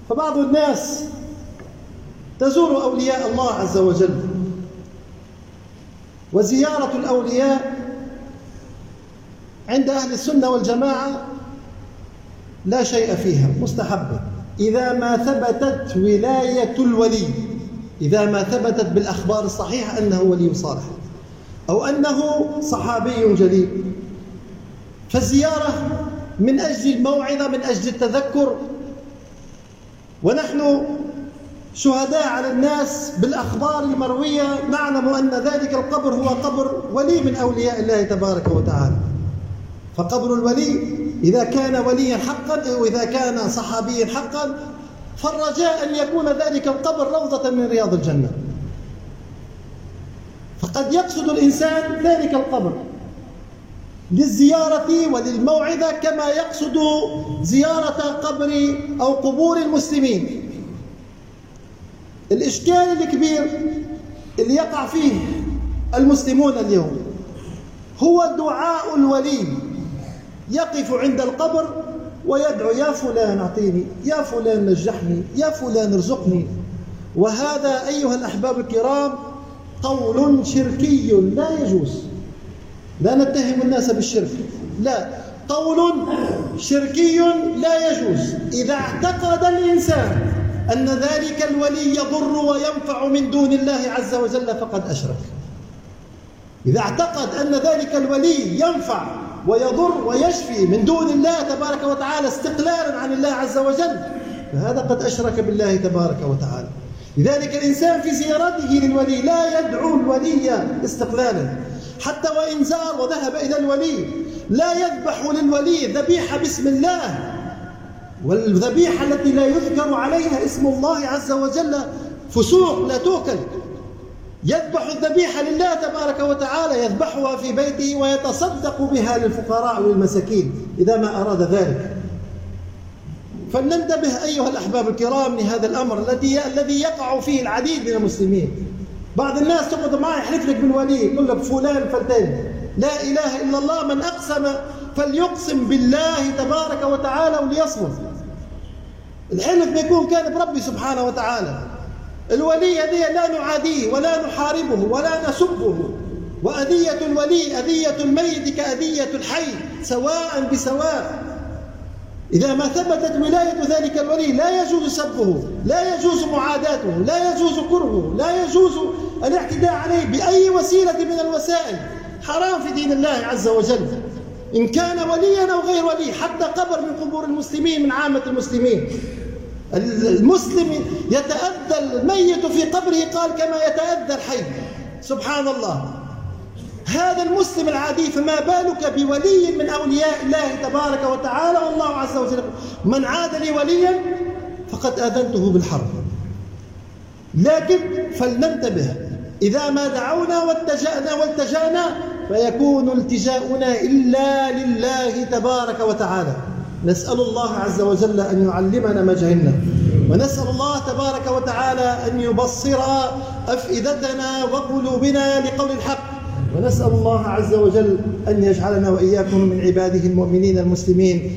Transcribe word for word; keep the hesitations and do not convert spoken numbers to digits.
فبعض الناس تزور أولياء الله عز وجل، وزيارة الأولياء عند أهل السنة والجماعة لا شيء فيها، مستحبة إذا ما ثبتت ولاية الولي، إذا ما ثبتت بالأخبار الصحيحة أنه ولي صالح أو أنه صحابي جليل. فالزيارة من أجل الموعظة، من أجل التذكر، ونحن شهداء على الناس بالأخبار المروية، نعلم أن ذلك القبر هو قبر ولي من أولياء الله تبارك وتعالى. فقبر الولي إذا كان وليا حقا أو إذا كان صحابيا حقا، فالرجاء أن يكون ذلك القبر روضة من رياض الجنة. فقد يقصد الإنسان ذلك القبر للزيارة وللموعظة كما يقصد زيارة قبر أو قبور المسلمين. الإشكال الكبير اللي يقع فيه المسلمون اليوم هو دعاء الولي، يقف عند القبر ويدعو: يا فلان أعطيني، يا فلان نجحني، يا فلان ارزقني. وهذا أيها الأحباب الكرام قول شركي لا يجوز. لا نتهم الناس بالشرك، لا، قول شركي لا يجوز. إذا اعتقد الإنسان أن ذلك الولي يضر وينفع من دون الله عز وجل فقد أشرك. إذا اعتقد أن ذلك الولي ينفع ويضر ويشفي من دون الله تبارك وتعالى استقلالا عن الله عز وجل، فهذا قد أشرك بالله تبارك وتعالى. لذلك الإنسان في زيارته للولي لا يدعو الولي استقلالا، حتى وإن زار وذهب إلى الولي لا يذبح للولي ذبيحة باسم الله، والذبيحة التي لا يذكر عليها اسم الله عز وجل فسوق لا تؤكل. يذبح الذبيحة لله تبارك وتعالى، يذبحها في بيته ويتصدق بها للفقراء والمساكين إذا ما أراد ذلك. فلننتبه أيها الأحباب الكرام لهذا الأمر الذي الذي يقع فيه العديد من المسلمين. بعض الناس تقعد معي يحلف لك بالولي، يقول لك فلان فلتان، لا إله إلا الله، من أقسم فليقسم بالله تبارك وتعالى وليصمت. الحلف بيكون كان بربي سبحانه وتعالى. الولي هذه لا نعاديه ولا نحاربه ولا نسبه، وأذية الولي أذية الميت كأذية الحي سواء بسواء. إذا ما ثبتت ولاية ذلك الولي لا يجوز سبه، لا يجوز معاداته، لا يجوز كرهه، لا يجوز الاعتداء عليه بأي وسيلة من الوسائل. حرام في دين الله عز وجل، إن كان وليا أو غير ولي. حتى قبر من قبور المسلمين من عامة المسلمين، المسلم يتأذى الميت في قبره قال كما يتأذى الحي، سبحان الله. هذا المسلم العادي، فما بالك بولي من أولياء الله تبارك وتعالى. والله عز وجل: من عاد لي وليا فقد آذنته بالحرب. لكن فلننتبه، إذا ما دعونا واتجأنا والتجأنا فيكون التجاؤنا إلا لله تبارك وتعالى. نسأل الله عز وجل أن يعلمنا ما جهلنا، ونسأل الله تبارك وتعالى أن يبصر أفئدتنا وقلوبنا لقول الحق، ونسأل الله عز وجل أن يجعلنا وإياكم من عباده المؤمنين المسلمين.